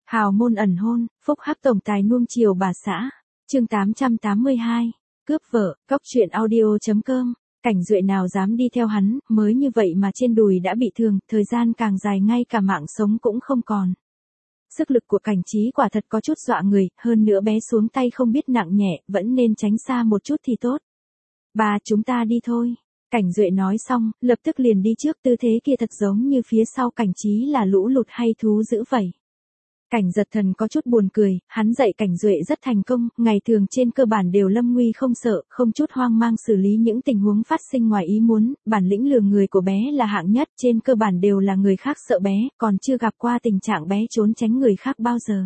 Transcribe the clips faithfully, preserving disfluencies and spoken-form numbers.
Hào môn ẩn hôn, phúc hắc tổng tài nuông chiều bà xã. Chương tám trăm tám mươi hai. Cướp vợ, cóc truyện audio chấm com. Cảnh Duệ nào dám đi theo hắn, mới như vậy mà trên đùi đã bị thương, thời gian càng dài ngay cả mạng sống cũng không còn. Sức lực của Cảnh Trí quả thật có chút dọa người, hơn nữa bé xuống tay không biết nặng nhẹ, vẫn nên tránh xa một chút thì tốt. Bà, chúng ta đi thôi. Cảnh Duệ nói xong, lập tức liền đi trước, tư thế kia thật giống như phía sau Cảnh Trí là lũ lụt hay thú dữ vậy. Cảnh Giật Thần có chút buồn cười, hắn dạy Cảnh Duệ rất thành công, ngày thường trên cơ bản đều lâm nguy không sợ, không chút hoang mang xử lý những tình huống phát sinh ngoài ý muốn, bản lĩnh lừa người của bé là hạng nhất, trên cơ bản đều là người khác sợ bé, còn chưa gặp qua tình trạng bé trốn tránh người khác bao giờ.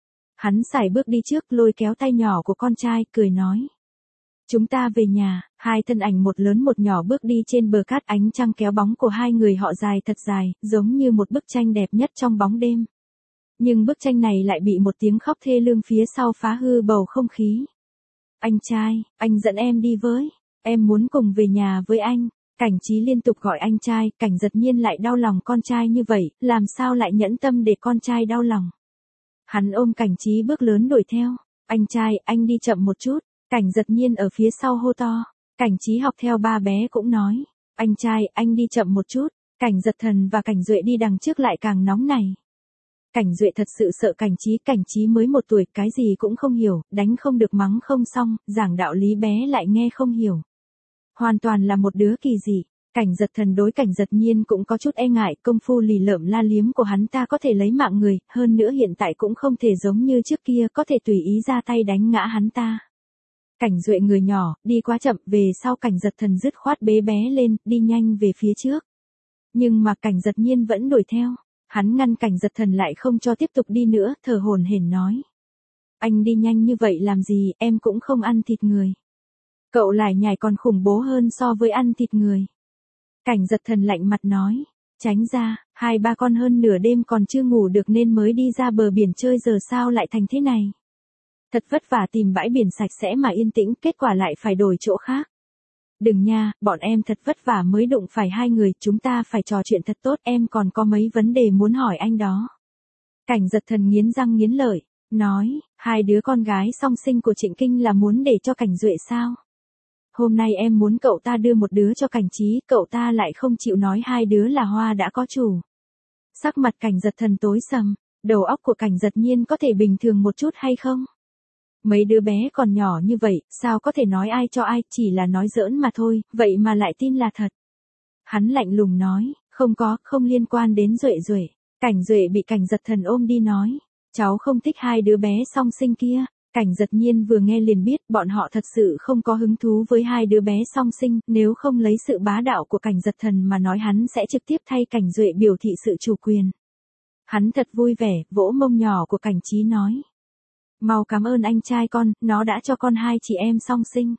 Hắn sải bước đi trước, lôi kéo tay nhỏ của con trai, cười nói. Chúng ta về nhà. Hai thân ảnh một lớn một nhỏ bước đi trên bờ cát, ánh trăng kéo bóng của hai người họ dài thật dài, giống như một bức tranh đẹp nhất trong bóng đêm. Nhưng bức tranh này lại bị một tiếng khóc thê lương phía sau phá hư bầu không khí. Anh trai, anh dẫn em đi với, em muốn cùng về nhà với anh. Cảnh Trí liên tục gọi anh trai, Cảnh Giật Nhiên lại đau lòng con trai như vậy, làm sao lại nhẫn tâm để con trai đau lòng. Hắn ôm Cảnh Trí bước lớn đuổi theo. Anh trai, anh đi chậm một chút. Cảnh Giật Nhiên ở phía sau hô to. Cảnh Trí học theo ba bé cũng nói. Anh trai, anh đi chậm một chút. Cảnh Giật Thần và Cảnh Duệ đi đằng trước lại càng nóng này. Cảnh Duệ thật sự sợ Cảnh Trí, Cảnh Trí mới một tuổi, cái gì cũng không hiểu, đánh không được mắng không xong, giảng đạo lý bé lại nghe không hiểu. Hoàn toàn là một đứa kỳ dị. Cảnh Giật Thần đối Cảnh Giật Nhiên cũng có chút e ngại, công phu lì lợm la liếm của hắn ta có thể lấy mạng người, hơn nữa hiện tại cũng không thể giống như trước kia có thể tùy ý ra tay đánh ngã hắn ta. Cảnh Duệ người nhỏ, đi quá chậm, về sau Cảnh Giật Thần dứt khoát bế bé lên, đi nhanh về phía trước. Nhưng mà Cảnh Giật Nhiên vẫn đuổi theo. Hắn ngăn Cảnh Giật Thần lại không cho tiếp tục đi nữa, thở hổn hển nói. Anh đi nhanh như vậy làm gì, em cũng không ăn thịt người. Cậu lải nhải còn khủng bố hơn so với ăn thịt người. Cảnh Giật Thần lạnh mặt nói. Tránh ra, hai ba con hơn nửa đêm còn chưa ngủ được nên mới đi ra bờ biển chơi, giờ sao lại thành thế này. Thật vất vả tìm bãi biển sạch sẽ mà yên tĩnh, kết quả lại phải đổi chỗ khác. Đừng nha, bọn em thật vất vả mới đụng phải hai người, chúng ta phải trò chuyện thật tốt, em còn có mấy vấn đề muốn hỏi anh đó. Cảnh Giật Thần nghiến răng nghiến lợi, nói, hai đứa con gái song sinh của Trịnh Kinh là muốn để cho Cảnh Duệ sao? Hôm nay em muốn cậu ta đưa một đứa cho Cảnh Trí, cậu ta lại không chịu nói hai đứa là hoa đã có chủ. Sắc mặt Cảnh Giật Thần tối sầm, đầu óc của Cảnh Giật Nhiên có thể bình thường một chút hay không? Mấy đứa bé còn nhỏ như vậy, sao có thể nói ai cho ai, chỉ là nói giỡn mà thôi, vậy mà lại tin là thật. Hắn lạnh lùng nói, không có, không liên quan đến Duệ Duệ. Cảnh Duệ bị Cảnh Giật Thần ôm đi nói, cháu không thích hai đứa bé song sinh kia. Cảnh Giật Nhiên vừa nghe liền biết bọn họ thật sự không có hứng thú với hai đứa bé song sinh, nếu không lấy sự bá đạo của Cảnh Giật Thần mà nói hắn sẽ trực tiếp thay Cảnh Duệ biểu thị sự chủ quyền. Hắn thật vui vẻ, vỗ mông nhỏ của Cảnh Trí nói. Mau cảm ơn anh trai con, nó đã cho con hai chị em song sinh.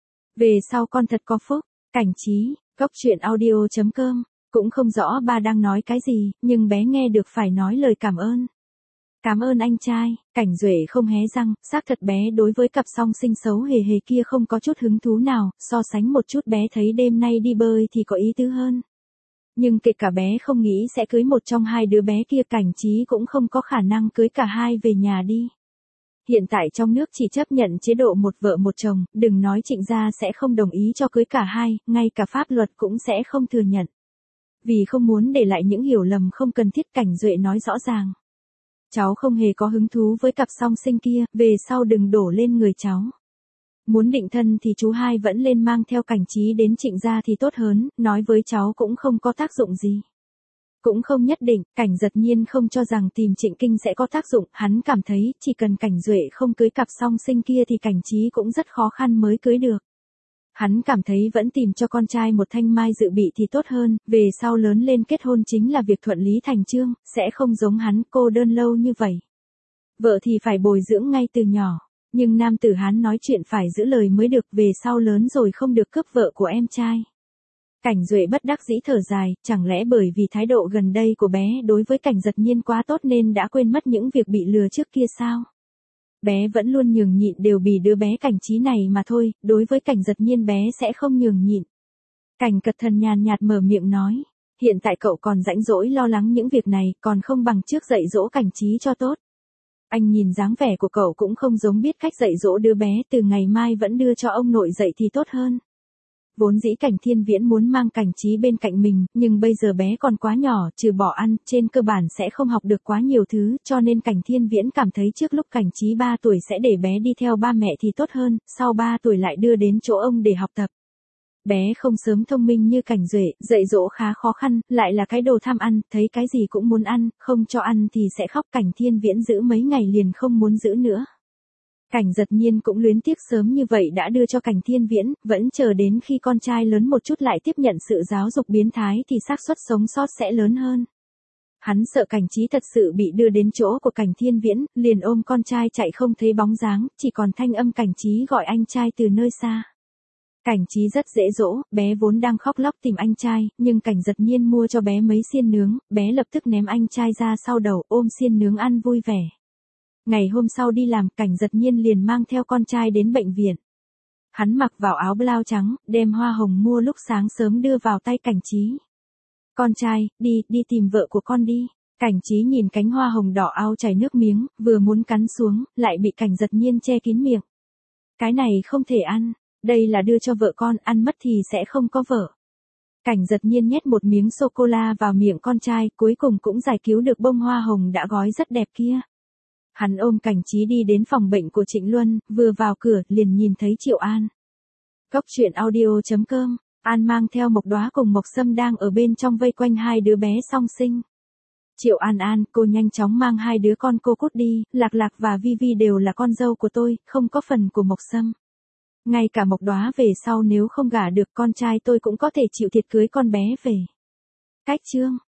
Về sau con thật có phúc. Cảnh Trí, cóc truyện audio chấm com. Cũng không rõ ba đang nói cái gì, nhưng bé nghe được phải nói lời cảm ơn. Cảm ơn anh trai. Cảnh Duệ không hé răng, xác thật bé đối với cặp song sinh xấu hề hề kia không có chút hứng thú nào, so sánh một chút bé thấy đêm nay đi bơi thì có ý tứ hơn. Nhưng kể cả bé không nghĩ sẽ cưới một trong hai đứa bé kia, Cảnh Trí cũng không có khả năng cưới cả hai về nhà đi. Hiện tại trong nước chỉ chấp nhận chế độ một vợ một chồng, đừng nói Trịnh gia sẽ không đồng ý cho cưới cả hai, ngay cả pháp luật cũng sẽ không thừa nhận. Vì không muốn để lại những hiểu lầm không cần thiết, Cảnh Duệ nói rõ ràng. Cháu không hề có hứng thú với cặp song sinh kia, về sau đừng đổ lên người cháu. Muốn định thân thì chú hai vẫn lên mang theo Cảnh Trí đến Trịnh gia thì tốt hơn, nói với cháu cũng không có tác dụng gì. Cũng không nhất định, Cảnh Giật Nhiên không cho rằng tìm Trịnh Kinh sẽ có tác dụng, hắn cảm thấy chỉ cần Cảnh Duệ không cưới cặp song sinh kia thì Cảnh Trí cũng rất khó khăn mới cưới được. Hắn cảm thấy vẫn tìm cho con trai một thanh mai dự bị thì tốt hơn, về sau lớn lên kết hôn chính là việc thuận lý thành chương, sẽ không giống hắn cô đơn lâu như vậy. Vợ thì phải bồi dưỡng ngay từ nhỏ, nhưng nam tử hắn nói chuyện phải giữ lời mới được, về sau lớn rồi không được cướp vợ của em trai. Cảnh Duệ bất đắc dĩ thở dài, chẳng lẽ bởi vì thái độ gần đây của bé đối với Cảnh Giật Nhiên quá tốt nên đã quên mất những việc bị lừa trước kia sao? Bé vẫn luôn nhường nhịn đều vì đứa bé Cảnh Trí này mà thôi, đối với Cảnh Giật Nhiên bé sẽ không nhường nhịn. Cảnh Cật Thần nhàn nhạt mở miệng nói, hiện tại cậu còn rãnh rỗi lo lắng những việc này, còn không bằng trước dạy dỗ Cảnh Trí cho tốt. Anh nhìn dáng vẻ của cậu cũng không giống biết cách dạy dỗ đứa bé, từ ngày mai vẫn đưa cho ông nội dạy thì tốt hơn. Vốn dĩ Cảnh Thiên Viễn muốn mang Cảnh Trí bên cạnh mình, nhưng bây giờ bé còn quá nhỏ, trừ bỏ ăn, trên cơ bản sẽ không học được quá nhiều thứ, cho nên Cảnh Thiên Viễn cảm thấy trước lúc Cảnh Trí ba tuổi sẽ để bé đi theo ba mẹ thì tốt hơn, sau ba tuổi lại đưa đến chỗ ông để học tập. Bé không sớm thông minh như Cảnh Duệ, dạy dỗ khá khó khăn, lại là cái đồ tham ăn, thấy cái gì cũng muốn ăn, không cho ăn thì sẽ khóc. Cảnh Thiên Viễn giữ mấy ngày liền không muốn giữ nữa. Cảnh Giật Nhiên cũng luyến tiếc sớm như vậy đã đưa cho Cảnh Thiên Viễn, vẫn chờ đến khi con trai lớn một chút lại tiếp nhận sự giáo dục biến thái thì xác suất sống sót sẽ lớn hơn. Hắn sợ Cảnh Trí thật sự bị đưa đến chỗ của Cảnh Thiên Viễn, liền ôm con trai chạy không thấy bóng dáng, chỉ còn thanh âm Cảnh Trí gọi anh trai từ nơi xa. Cảnh Trí rất dễ dỗ, bé vốn đang khóc lóc tìm anh trai, nhưng Cảnh Giật Nhiên mua cho bé mấy xiên nướng, bé lập tức ném anh trai ra sau đầu, ôm xiên nướng ăn vui vẻ. Ngày hôm sau đi làm, Cảnh Giật Nhiên liền mang theo con trai đến bệnh viện. Hắn mặc vào áo blau trắng, đem hoa hồng mua lúc sáng sớm đưa vào tay Cảnh Trí. Con trai, đi, đi tìm vợ của con đi. Cảnh Trí nhìn cánh hoa hồng đỏ ao chảy nước miếng, vừa muốn cắn xuống, lại bị Cảnh Giật Nhiên che kín miệng. Cái này không thể ăn, đây là đưa cho vợ con, ăn mất thì sẽ không có vợ. Cảnh Giật Nhiên nhét một miếng sô-cô-la vào miệng con trai, cuối cùng cũng giải cứu được bông hoa hồng đã gói rất đẹp kia. Hắn ôm Cảnh Trí đi đến phòng bệnh của Trịnh Luân, vừa vào cửa, liền nhìn thấy Triệu An. Cốc truyện audio chấm com, An mang theo Mộc Đóa cùng Mộc Sâm đang ở bên trong vây quanh hai đứa bé song sinh. Triệu An An, cô nhanh chóng mang hai đứa con cô cút đi, Lạc Lạc và Vi Vi đều là con dâu của tôi, không có phần của Mộc Sâm. Ngay cả Mộc Đóa về sau nếu không gả được con trai tôi cũng có thể chịu thiệt cưới con bé về. Cách chương.